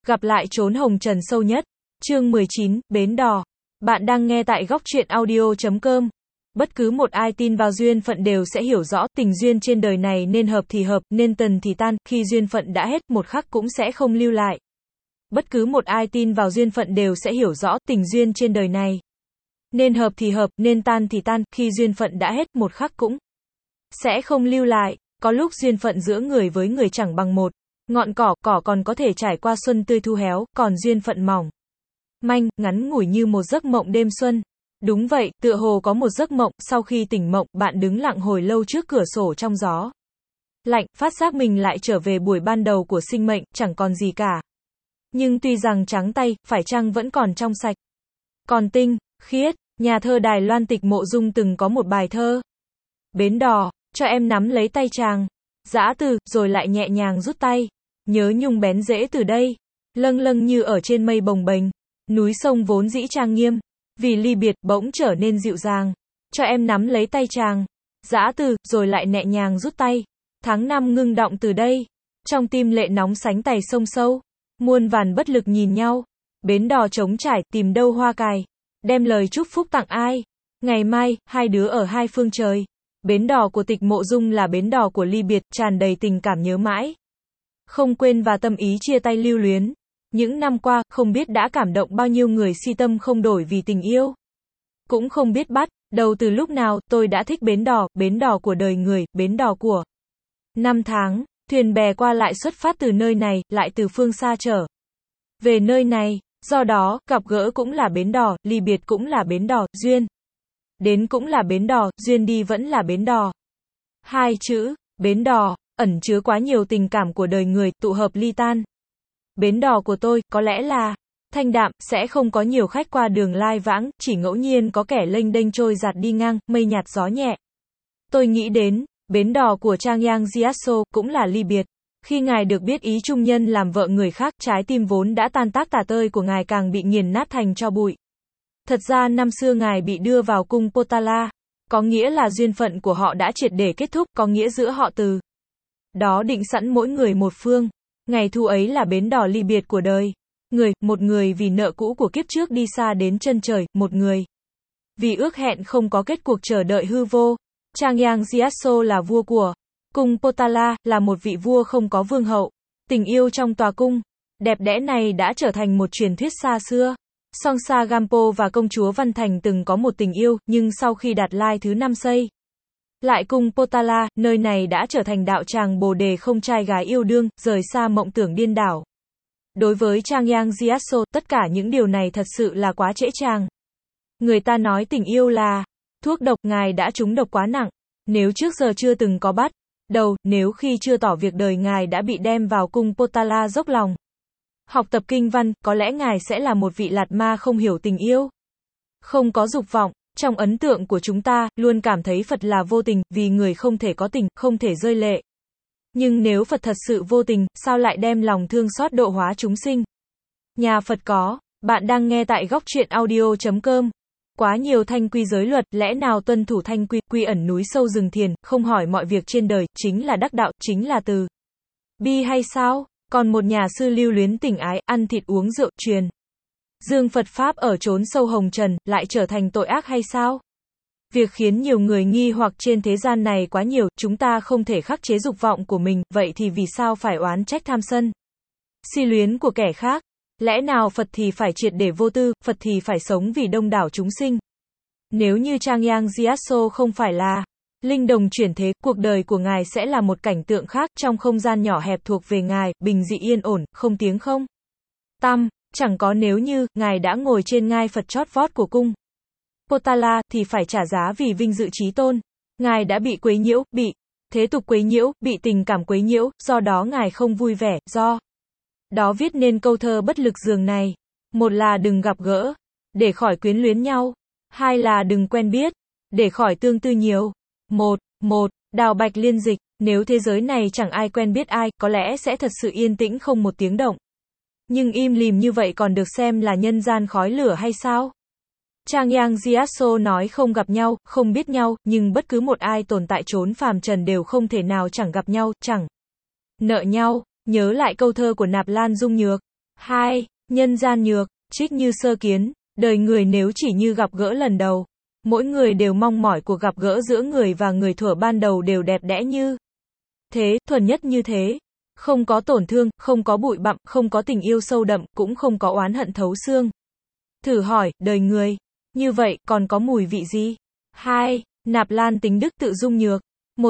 Gặp lại chốn hồng trần sâu nhất. Chương 19, Bến Đò. Bạn đang nghe tại góc truyện audio.com. Bất cứ một ai tin vào duyên phận đều sẽ hiểu rõ, tình duyên trên đời này nên hợp thì hợp, nên tàn thì tan, khi duyên phận đã hết, một khắc cũng sẽ không lưu lại. Bất cứ một ai tin vào duyên phận đều sẽ hiểu rõ, tình duyên trên đời này nên hợp thì hợp, nên tan thì tan, khi duyên phận đã hết, một khắc cũng sẽ không lưu lại. Có lúc duyên phận giữa người với người chẳng bằng một ngọn cỏ còn có thể trải qua xuân tươi thu héo, còn duyên phận mỏng manh, ngắn ngủi như một giấc mộng đêm xuân. Đúng vậy, tựa hồ có một giấc mộng, sau khi tỉnh mộng, bạn đứng lặng hồi lâu trước cửa sổ trong gió lạnh, phát giác mình lại trở về buổi ban đầu của sinh mệnh, chẳng còn gì cả. Nhưng tuy rằng trắng tay, phải chăng vẫn còn trong sạch, còn tinh khiết. Nhà thơ Đài Loan Tịch Mộ Dung từng có một bài thơ: Bến đò, cho em nắm lấy tay chàng, giã từ, rồi lại nhẹ nhàng rút tay. Nhớ nhung bén rễ từ đây, lâng lâng như ở trên mây bồng bềnh. Núi sông vốn dĩ trang nghiêm, vì ly biệt, bỗng trở nên dịu dàng. Cho em nắm lấy tay chàng, giã từ, rồi lại nhẹ nhàng rút tay. Tháng năm ngưng đọng từ đây, trong tim lệ nóng sánh tày sông sâu. Muôn vàn bất lực nhìn nhau, bến đò trống trải, tìm đâu hoa cài, đem lời chúc phúc tặng ai. Ngày mai, hai đứa ở hai phương trời. Bến đò của Tịch Mộ Dung là bến đò của ly biệt, tràn đầy tình cảm nhớ mãi, không quên và tâm ý chia tay lưu luyến. Những năm qua, không biết đã cảm động bao nhiêu người si tâm không đổi vì tình yêu. Cũng không biết bắt đầu từ lúc nào, tôi đã thích bến đò của đời người, bến đò của năm tháng. Thuyền bè qua lại xuất phát từ nơi này, lại từ phương xa trở về nơi này. Do đó, gặp gỡ cũng là bến đò, ly biệt cũng là bến đò, duyên đến cũng là bến đò, duyên đi vẫn là bến đò. Hai chữ, bến đò, ẩn chứa quá nhiều tình cảm của đời người, tụ hợp ly tan. Bến đò của tôi, có lẽ là thanh đạm, sẽ không có nhiều khách qua đường lai vãng, chỉ ngẫu nhiên có kẻ lênh đênh trôi giạt đi ngang, mây nhạt gió nhẹ. Tôi nghĩ đến bến đò của Trang Yang Jiaso, cũng là ly biệt. Khi ngài được biết ý trung nhân làm vợ người khác, trái tim vốn đã tan tác tả tơi của ngài càng bị nghiền nát thành tro bụi. Thật ra năm xưa ngài bị đưa vào cung Potala, có nghĩa là duyên phận của họ đã triệt để kết thúc, có nghĩa giữa họ từ đó định sẵn mỗi người một phương. Ngày thu ấy là bến đò ly biệt của đời người, một người vì nợ cũ của kiếp trước đi xa đến chân trời, một người vì ước hẹn không có kết cuộc chờ đợi hư vô. Trang Yang Jiaso là vua của cung Potala, là một vị vua không có vương hậu. Tình yêu trong tòa cung đẹp đẽ này đã trở thành một truyền thuyết xa xưa. Song Sa Gampo và công chúa Văn Thành từng có một tình yêu, nhưng sau khi Đạt Lai thứ 5 xây lại cung Potala, nơi này đã trở thành đạo tràng bồ đề không trai gái yêu đương, rời xa mộng tưởng điên đảo. Đối với Trang Yang Jiaso, tất cả những điều này thật sự là quá trễ tràng. Người ta nói tình yêu là thuốc độc, ngài đã trúng độc quá nặng. Nếu trước giờ chưa từng có bắt đầu, nếu khi chưa tỏ việc đời ngài đã bị đem vào cung Potala dốc lòng học tập kinh văn, có lẽ ngài sẽ là một vị lạt ma không hiểu tình yêu, không có dục vọng. Trong ấn tượng của chúng ta, luôn cảm thấy Phật là vô tình, vì người không thể có tình, không thể rơi lệ. Nhưng nếu Phật thật sự vô tình, sao lại đem lòng thương xót độ hóa chúng sinh? Nhà Phật có. Bạn đang nghe tại góc truyện audio.com. Quá nhiều thanh quy giới luật, lẽ nào tuân thủ thanh quy, quy ẩn núi sâu rừng thiền, không hỏi mọi việc trên đời, chính là đắc đạo, chính là từ bi hay sao? Còn một nhà sư lưu luyến tình ái, ăn thịt uống rượu, truyền dương Phật Pháp ở chốn sâu hồng trần, lại trở thành tội ác hay sao? Việc khiến nhiều người nghi hoặc trên thế gian này quá nhiều, chúng ta không thể khắc chế dục vọng của mình, vậy thì vì sao phải oán trách tham sân, si luyến của kẻ khác? Lẽ nào Phật thì phải triệt để vô tư, Phật thì phải sống vì đông đảo chúng sinh? Nếu như Trang Yang Jiaso không phải là linh đồng chuyển thế, cuộc đời của ngài sẽ là một cảnh tượng khác, trong không gian nhỏ hẹp thuộc về ngài, bình dị yên ổn, không tiếng không tăm. Chẳng có nếu như ngài đã ngồi trên ngai Phật chót vót của cung Potala, thì phải trả giá vì vinh dự chí tôn. Ngài đã bị quấy nhiễu, bị thế tục quấy nhiễu, bị tình cảm quấy nhiễu, do đó ngài không vui vẻ, do đó viết nên câu thơ bất lực giường này. Một là đừng gặp gỡ, để khỏi quyến luyến nhau. Hai là đừng quen biết, để khỏi tương tư nhiều. Một, Đào Bạch Liên dịch. Nếu thế giới này chẳng ai quen biết ai, có lẽ sẽ thật sự yên tĩnh không một tiếng động. Nhưng im lìm như vậy còn được xem là nhân gian khói lửa hay sao? Trang Yang Jiaso nói không gặp nhau, không biết nhau, nhưng bất cứ một ai tồn tại chốn phàm trần đều không thể nào chẳng gặp nhau, chẳng nợ nhau. Nhớ lại câu thơ của Nạp Lan Dung Nhược. 2. Nhân gian nhược, trích như sơ kiến, đời người nếu chỉ như gặp gỡ lần đầu. Mỗi người đều mong mỏi cuộc gặp gỡ giữa người và người thuở ban đầu đều đẹp đẽ như thế, thuần nhất như thế. Không có tổn thương, không có bụi bặm, không có tình yêu sâu đậm, cũng không có oán hận thấu xương. Thử hỏi, đời người, như vậy, còn có mùi vị gì? 2. Nạp Lan Tính Đức Tự Dung Nhược.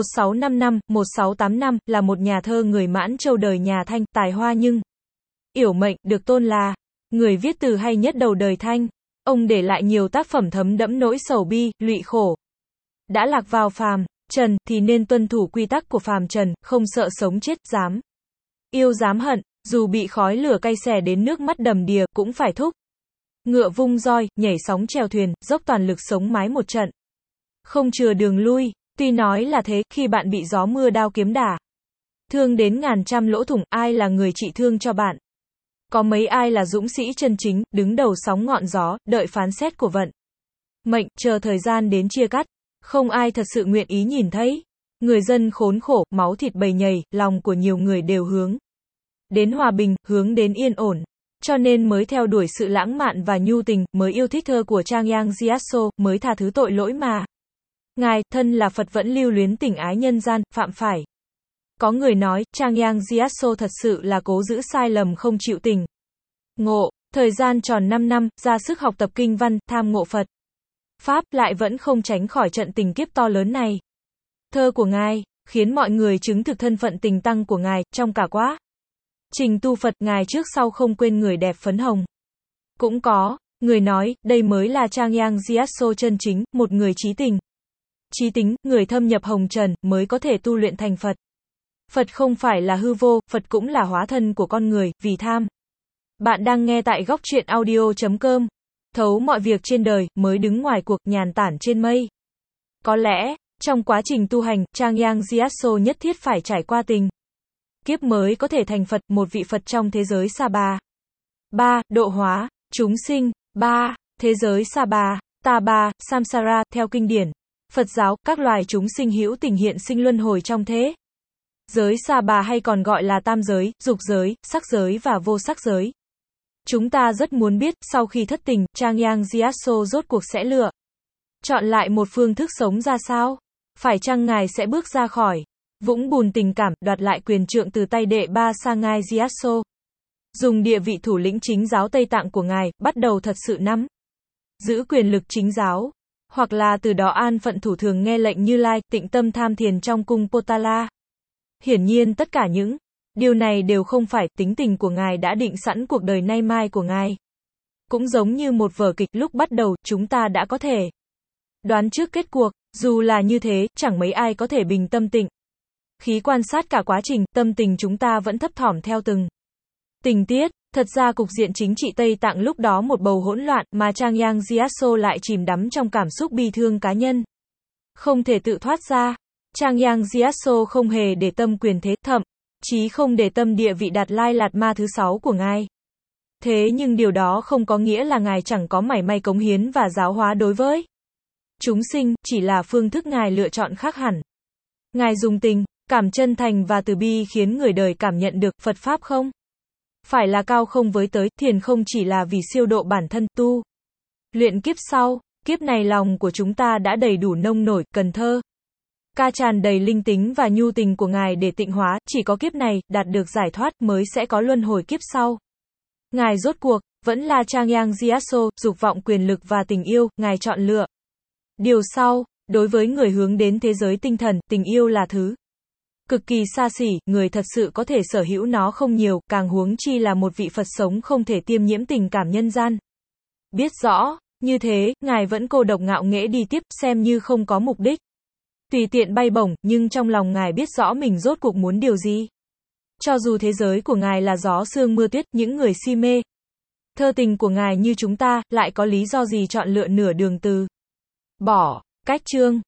1655, 1685, là một nhà thơ người Mãn Châu đời nhà Thanh, tài hoa nhưng yểu mệnh, được tôn là người viết từ hay nhất đầu đời Thanh. Ông để lại nhiều tác phẩm thấm đẫm nỗi sầu bi, lụy khổ. Đã lạc vào phàm trần thì nên tuân thủ quy tắc của phàm trần, không sợ sống chết, dám yêu dám hận, dù bị khói lửa cay xè đến nước mắt đầm đìa, cũng phải thúc ngựa vung roi, nhảy sóng chèo thuyền, dốc toàn lực sống mái một trận. Không chừa đường lui. Tuy nói là thế, khi bạn bị gió mưa đao kiếm đả thương đến ngàn trăm lỗ thủng, ai là người trị thương cho bạn? Có mấy ai là dũng sĩ chân chính, đứng đầu sóng ngọn gió, đợi phán xét của vận mệnh, chờ thời gian đến chia cắt. Không ai thật sự nguyện ý nhìn thấy người dân khốn khổ, máu thịt bầy nhầy, lòng của nhiều người đều hướng đến hòa bình, hướng đến yên ổn. Cho nên mới theo đuổi sự lãng mạn và nhu tình, mới yêu thích thơ của Trang Yang Gyatso, mới tha thứ tội lỗi mà Ngài, thân là Phật vẫn lưu luyến tình ái nhân gian, phạm phải. Có người nói, Trang Yang Gyatso thật sự là cố giữ sai lầm không chịu tình ngộ. Thời gian tròn 5 năm, ra sức học tập kinh văn, tham ngộ Phật Pháp, lại vẫn không tránh khỏi trận tình kiếp to lớn này. Thơ của Ngài khiến mọi người chứng thực thân phận tình tăng của Ngài, trong cả quá trình tu Phật, Ngài trước sau không quên người đẹp phấn hồng. Cũng có người nói, đây mới là Trang Yang Gyatso chân chính, một người trí tình, trí tính, người thâm nhập hồng trần, mới có thể tu luyện thành Phật. Phật không phải là hư vô, Phật cũng là hóa thân của con người, vì tham. Bạn đang nghe tại góc truyện audio.com. Thấu mọi việc trên đời, mới đứng ngoài cuộc, nhàn tản trên mây. Có lẽ, trong quá trình tu hành, Trang Yang Gyatso nhất thiết phải trải qua tình kiếp mới có thể thành Phật, một vị Phật trong thế giới Sa Bà. 3. Độ hóa chúng sinh. 3. Thế giới Sa Bà, Ta Bà, Samsara, theo kinh điển Phật giáo, các loài chúng sinh hữu tình hiện sinh luân hồi trong thế giới Sa Bà, hay còn gọi là tam giới, dục giới, sắc giới và vô sắc giới. Chúng ta rất muốn biết, sau khi thất tình, Trang Yang Gyatso rốt cuộc sẽ lựa chọn lại một phương thức sống ra sao? Phải chăng Ngài sẽ bước ra khỏi vũng bùn tình cảm, đoạt lại quyền trượng từ tay đệ ba Sangai Gyatso? Dùng địa vị thủ lĩnh chính giáo Tây Tạng của Ngài, bắt đầu thật sự nắm giữ quyền lực chính giáo, hoặc là từ đó an phận thủ thường nghe lệnh Như Lai, tịnh tâm tham thiền trong cung Potala. Hiển nhiên tất cả những điều này đều không phải tính tình của Ngài đã định sẵn cuộc đời nay mai của Ngài. Cũng giống như một vở kịch, lúc bắt đầu, chúng ta đã có thể đoán trước kết cuộc. Dù là như thế, chẳng mấy ai có thể bình tâm tịnh khí quan sát cả quá trình, tâm tình chúng ta vẫn thấp thỏm theo từng tình tiết. Thật ra cục diện chính trị Tây Tạng lúc đó một bầu hỗn loạn, mà Trang Yang Gyatso lại chìm đắm trong cảm xúc bi thương cá nhân, không thể tự thoát ra. Trang Yang Gyatso không hề để tâm quyền thế, thậm chí không để tâm địa vị Đạt Lai Lạt Ma thứ 6 của Ngài. Thế nhưng điều đó không có nghĩa là Ngài chẳng có mảy may cống hiến và giáo hóa đối với chúng sinh, chỉ là phương thức Ngài lựa chọn khác hẳn. Ngài dùng tình cảm chân thành và từ bi khiến người đời cảm nhận được Phật Pháp không phải là cao không với tới, thiền không chỉ là vì siêu độ bản thân, tu luyện kiếp sau. Kiếp này lòng của chúng ta đã đầy đủ nông nổi, cần thơ ca tràn đầy linh tính và nhu tình của Ngài để tịnh hóa. Chỉ có kiếp này đạt được giải thoát mới sẽ có luân hồi kiếp sau. Ngài rốt cuộc vẫn là Trang Yang Gyatso, dục vọng quyền lực và tình yêu, Ngài chọn lựa điều sau. Đối với người hướng đến thế giới tinh thần, tình yêu là thứ cực kỳ xa xỉ, người thật sự có thể sở hữu nó không nhiều, càng huống chi là một vị Phật sống không thể tiêm nhiễm tình cảm nhân gian. Biết rõ như thế, Ngài vẫn cô độc ngạo nghễ đi tiếp, xem như không có mục đích, tùy tiện bay bổng, nhưng trong lòng Ngài biết rõ mình rốt cuộc muốn điều gì. Cho dù thế giới của Ngài là gió sương mưa tuyết, những người si mê thơ tình của Ngài như chúng ta, lại có lý do gì chọn lựa nửa đường từ bỏ cách chương